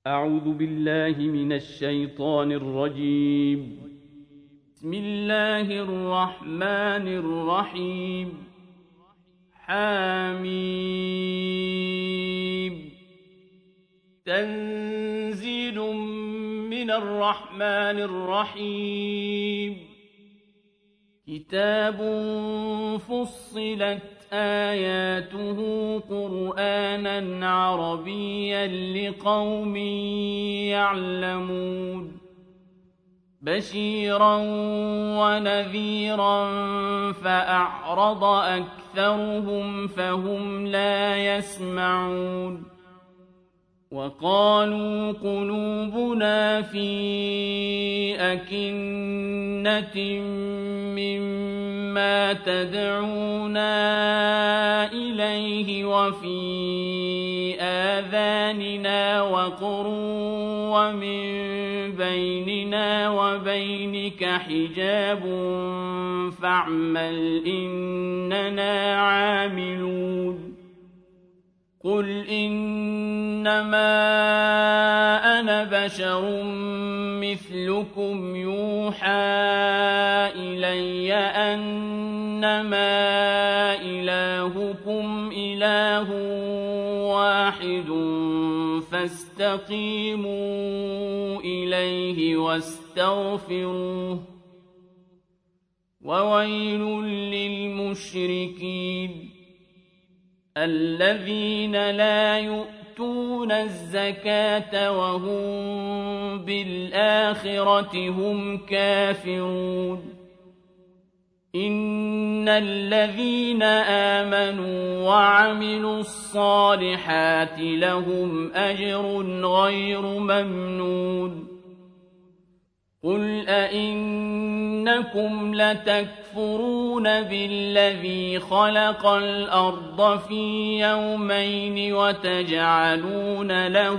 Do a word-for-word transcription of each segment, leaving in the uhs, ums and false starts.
أعوذ بالله من الشيطان الرجيم. بسم الله الرحمن الرحيم. حميم. تنزيل من الرحمن الرحيم. كتاب فصلت آياته قرآنا عربيا لقوم يعلمون بشيرا ونذيرا فأعرض أكثرهم فهم لا يسمعون وقالوا قلوبنا في أكنة مما تدعونا إليه وفي آذاننا وقر ومن بيننا وبينك حجاب فاعمل إننا عاملون قل إنما أنا بشر مثلكم يوحى إلي أنما إلهكم إله واحد فاستقيموا إليه واستغفروه وويل للمشركين الذين لا يؤتون الزكاة وهم بالآخرة هم كافرون إن الذين آمنوا وعملوا الصالحات لهم أجر غير ممنون قل أئنكم لتكفرون بالذي خلق الأرض في يومين وتجعلون له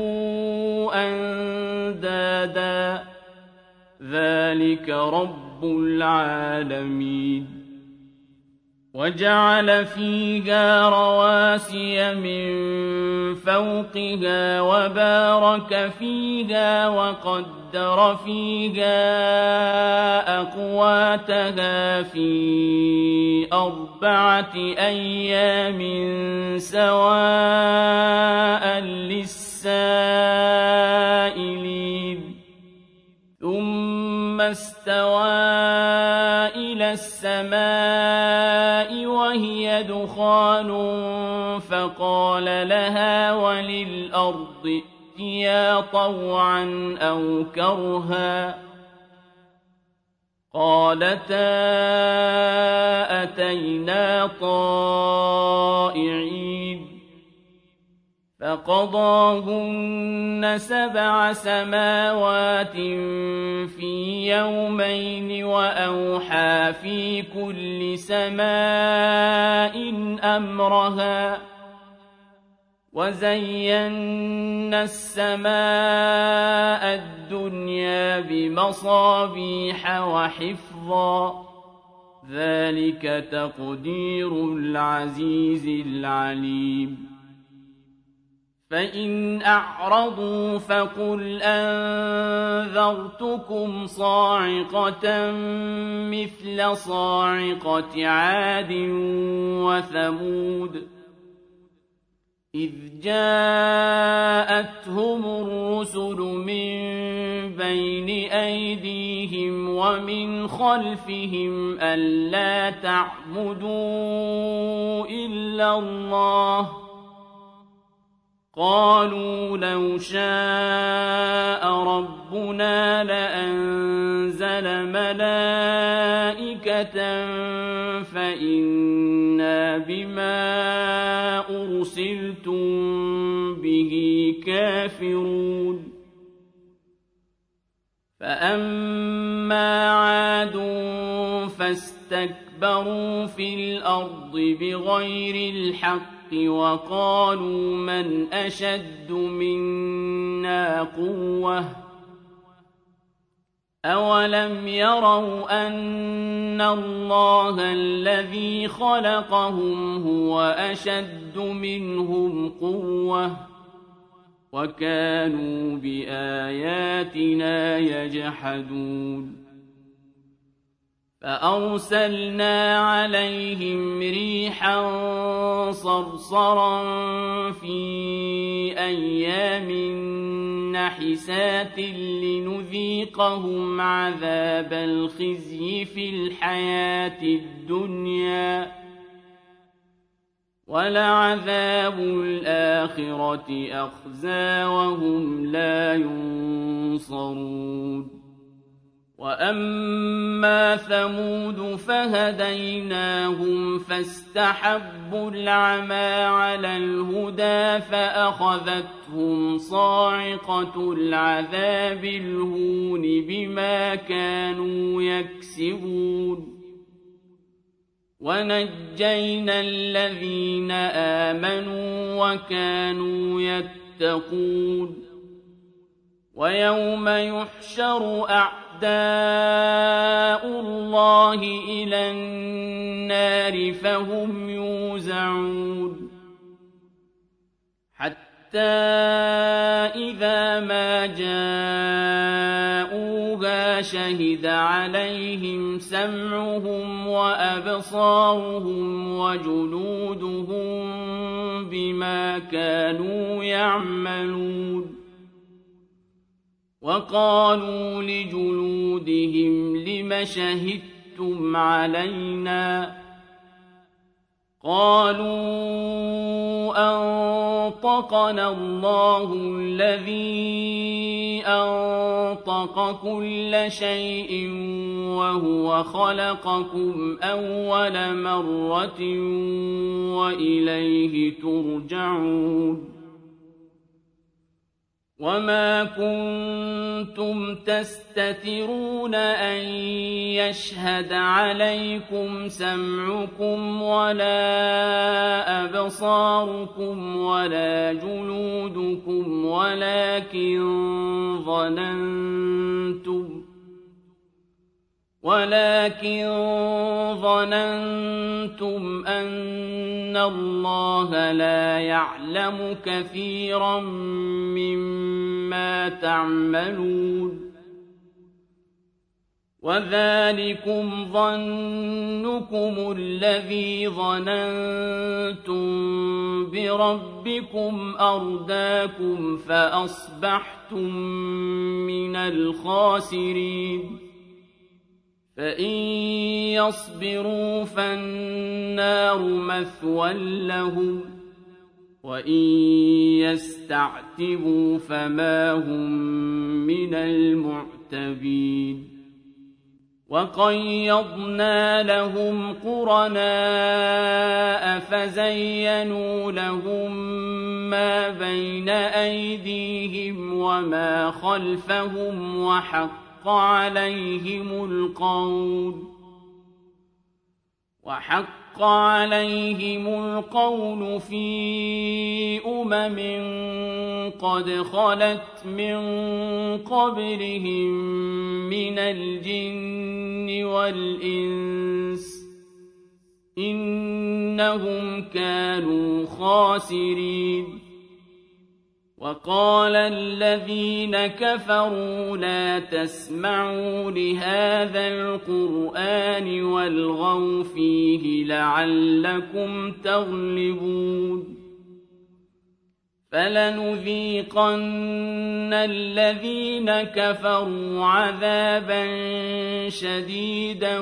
أندادا ذلك رب العالمين وجعل فيها رواسي من فوقها وبارك فيها وقدر فيها أقواتها في أربعة أيام سواء للسائلين ثم استوى إلى السماء وهي دخان فقال لها وللأرض ائتيا طوعا أو كرها قالتا أتينا طائعين فقضاهن سبع سماوات في يومين وأوحى في كل سماء أمرها وزينا السماء الدنيا بمصابيح وحفظا ذلك تقدير العزيز العليم فإن أعرضوا فقل أنذرتكم صاعقة مثل صاعقة عاد وثمود إذ جاءتهم الرسل من بين أيديهم ومن خلفهم ألا تعبدوا إلا الله قالوا لو شاء ربنا لأنزل ملائكة فإنا بما أرسلتم به كافرون فأما عاد فاستكبروا في الأرض بغير الحق وقالوا من أشد منا قوة أولم يروا أن الله الذي خلقهم هو أشد منهم قوة وكانوا بآياتنا يجحدون فأرسلنا عليهم ريحا صرصرا في أيام نحسات لنذيقهم عذاب الخزي في الحياة الدنيا ولعذاب الآخرة أخزى وهم لا ينصرون وأما ثمود فهديناهم فاستحبوا العمى على الهدى فأخذتهم صاعقة العذاب الهون بما كانوا يكسبون ونجينا الذين آمنوا وكانوا يتقون ويوم يحشر أعداء الله إلى النار فهم يوزعون حتى إذا ما جاءوها شهد عليهم سمعهم وأبصارهم وجلودهم بما كانوا يعملون وقالوا لجلودهم لم شهدتم علينا قالوا أنطقنا الله الذي أنطق كل شيء وهو خلقكم أول مرة وإليه ترجعون وما كنتم تستترون أن يشهد عليكم سمعكم ولا أبصاركم ولا جلودكم ولكن ظننتم ولكن ظننتم أن الله لا يعلم كثيرا مما تعملون وذلكم ظنكم الذي ظننتم بربكم أرداكم فأصبحتم من الخاسرين فإن يصبروا فالنار مثوى لهم وإن يستعتبوا فما هم من المعتبين وقيضنا لهم قرناء فزينوا لهم ما بين أيديهم وما خلفهم وحق وحق عليهم القول وحق عليهم القول في أمم قد خلت من قبلهم من الجن والإنس إنهم كانوا خاسرين وقال الذين كفروا لا تسمعوا لهذا القرآن والغوا فيه لعلكم تغلبون فلنذيقن الذين كفروا عذابا شديدا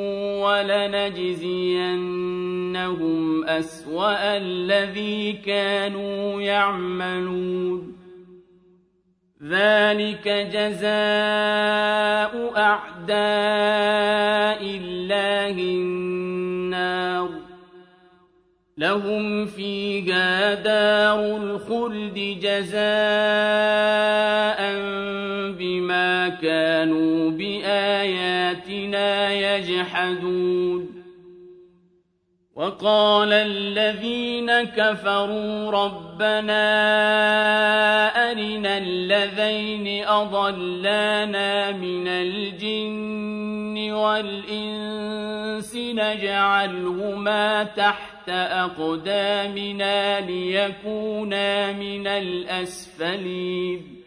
ولنجزينهم أسوأ الذي كانوا يعملون ذلك جزاء أعداء الله النار لهم فيها دار الخلد جزاء بما كانوا بآياتنا يجحدون وقال الذين كفروا ربنا أرنا الذين أضلانا من الجن والإنس نجعلهما تحت أقدامنا ليكونا من الأسفلين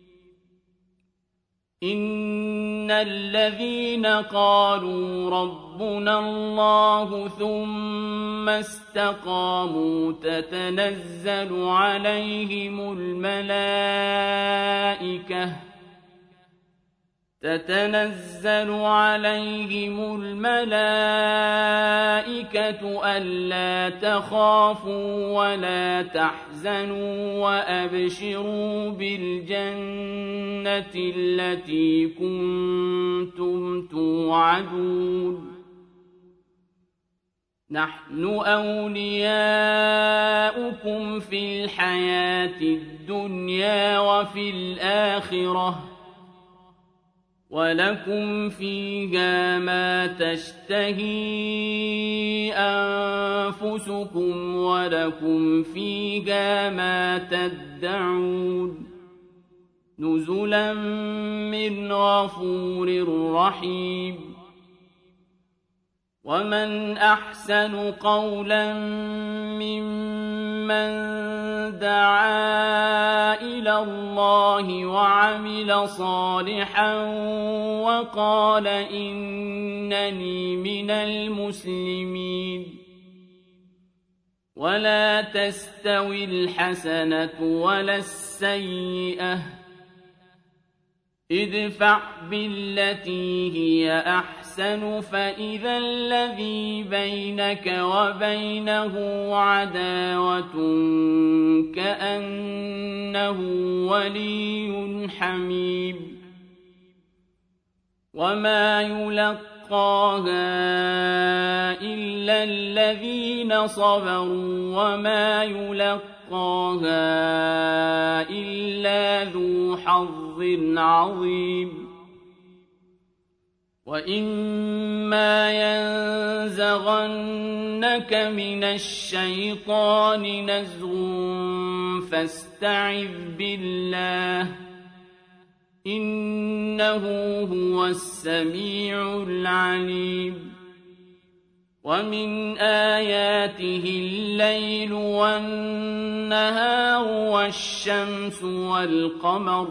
إن الذين قالوا ربنا الله ثم استقاموا تتنزل عليهم الملائكة تتنزل عليهم الملائكة ألا تخافوا ولا تحزنوا وأبشروا بالجنة التي كنتم توعدون نحن أولياؤكم في الحياة الدنيا وفي الآخرة ولكم فيها ما تشتهي أنفسكم ولكم فيها ما تدعون نزلا من غفور رحيم ومن أحسن قولا ممن دعا إلى الله وعمل صالحا وقال إنني من المسلمين ولا تستوي الحسنة ولا السيئة ادفع بالتي هي أحسن فإذا الذي بينك وبينه عداوة كأنه ولي حميم وما يلقاها إلا الذين صبروا وما يلقاها إلا ذو حظ عظيم وإما ينزغنك من الشيطان نزغ فاستعذ بالله إنه هو السميع العليم ومن آياته الليل والنهار والشمس والقمر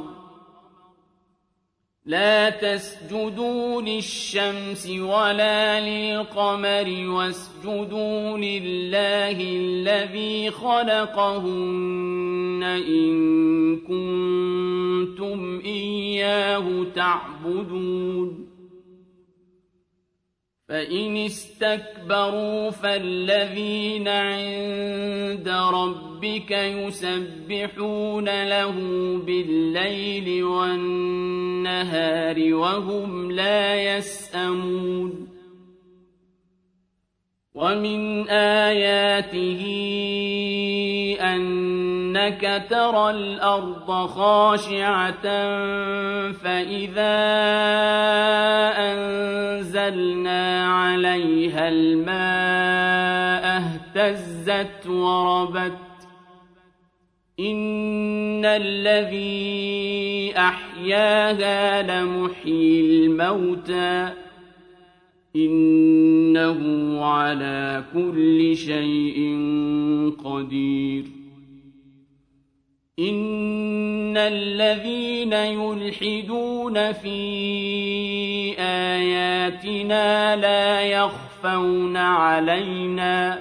لا تسجدوا للشمس ولا للقمر واسجدوا لله الذي خلقهن إن كنتم إياه تعبدون فإن استكبروا فالذين عند ربك يسبحون له بالليل والنهار وهم لا يسأمون ومن آياته أنك ترى الأرض خاشعة فإذا أنزلنا عليها الماء اهتزت وربت إن الذي أحياها لمحيي الموتى إنه على كل شيء قدير إن الذين يلحدون في آياتنا لا يخفون علينا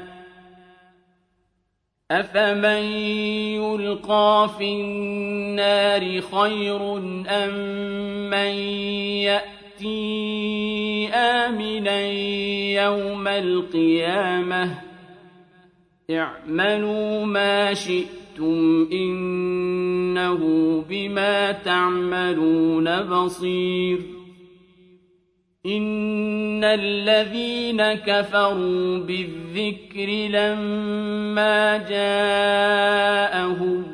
أفمن يلقى في النار خير أم من يأتي آمنا يوم القيامة اعملوا ما شئتم إنه بما تعملون بصير إن الذين كفروا بالذكر لما جاءهم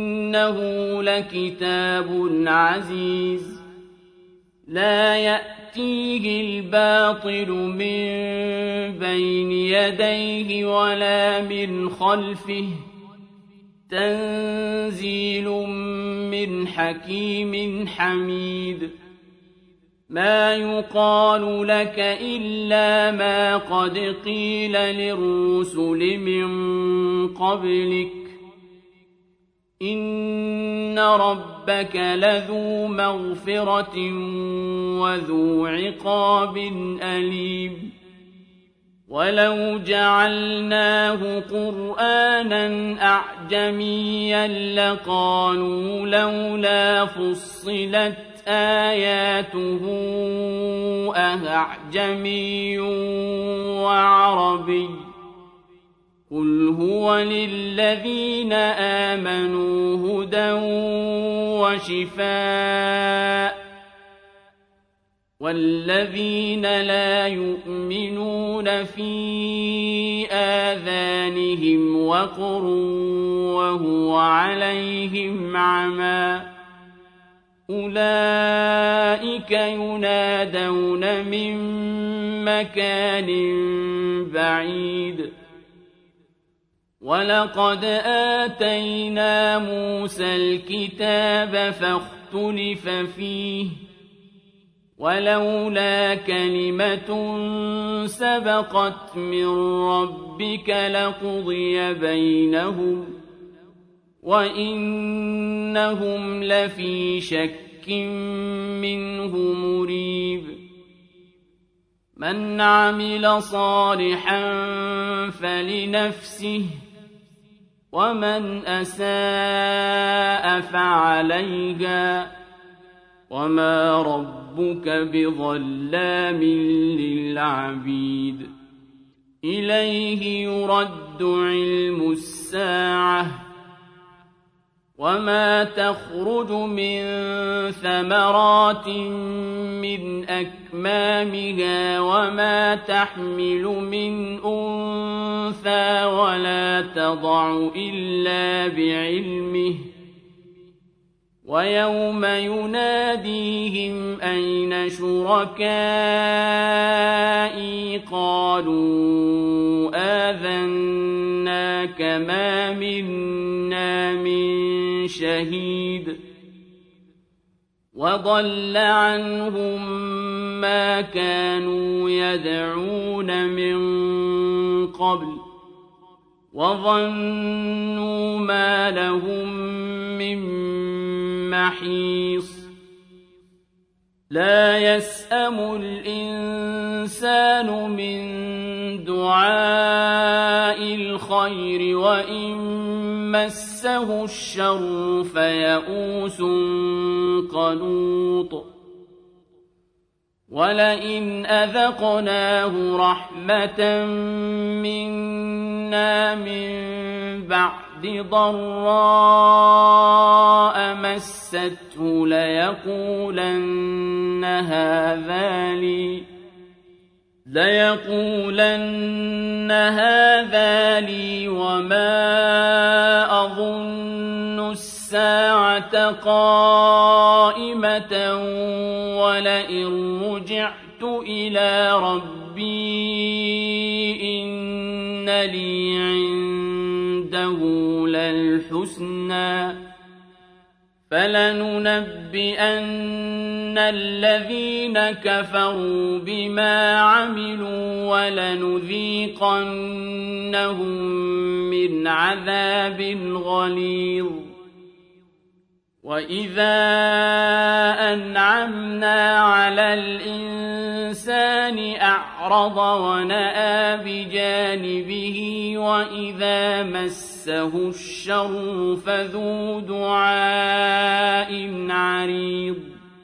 وإنه لكتاب عزيز لا يأتي يأتيه الباطل من بين يديه ولا من خلفه تنزيل من حكيم حميد ما يقال لك إلا ما قد قيل للرسل من قبلك إن ربك لذو مغفرة وذو عقاب أليم ولو جعلناه قرآنا أعجميا لقالوا لولا فصلت آياته أأعجمي وعربي قل هو للذين آمنوا هدى وشفاء والذين لا يؤمنون في آذانهم وقر وهو عليهم عمى أولئك ينادون من مكان بعيد ولقد آتينا موسى الكتاب فاختلف فيه ولولا كلمة سبقت من ربك لقضي بينهم وإنهم لفي شك منه مريب من عمل صالحا فلنفسه ومن أساء فعليها وما ربك بظلام للعبيد إليه يرد علم الساعة وما تخرج من ثمرات من أكمامها وما تحمل من أنثى ولا تضع إلا بعلمه ويوم يناديهم أين شركائي قالوا آذناك ما منا من شهيد وضل عنهم ما كانوا يدعون من قبل وظنوا ما لهم من محيص لا يسأم الإنسان من دعاء الخير وإن مسه الشر فيئوس قنوط ولئن أذقناه رحمة منا من بعد ضراء مسته ليقولن هذا لي ليقولن هذا لي وما أظن الساعة قائمة ولئن رجعت إلى ربي إن لي عنده للحسنى فلننبئن الذين كفروا بما عملوا ولنذيقنهم من عذاب غليظ وإذا أنعمنا على الإنسان أعرض ونأى بجانبه وإذا مسه الشر فذو دعاء عريض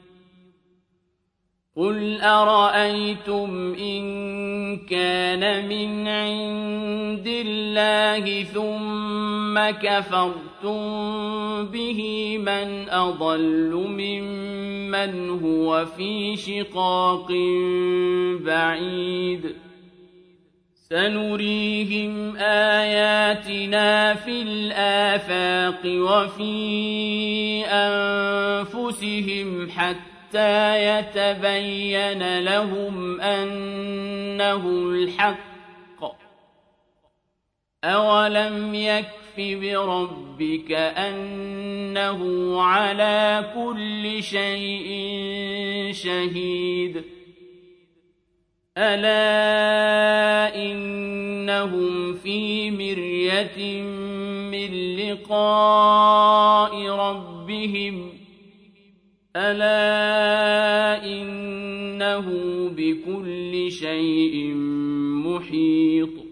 قل أرأيتم إن كان من عند الله ثم كفرتم به من أضل ممن هو في شقاق بعيد سنريهم آياتنا في الآفاق وفي أنفسهم حتى حتى يتبين لهم أنه الحق. أولم يكف بربك أنه على كل شيء شهيد. ألا إنهم في مرية من لقاء ربهم ألا إنه بكل شيء محيط.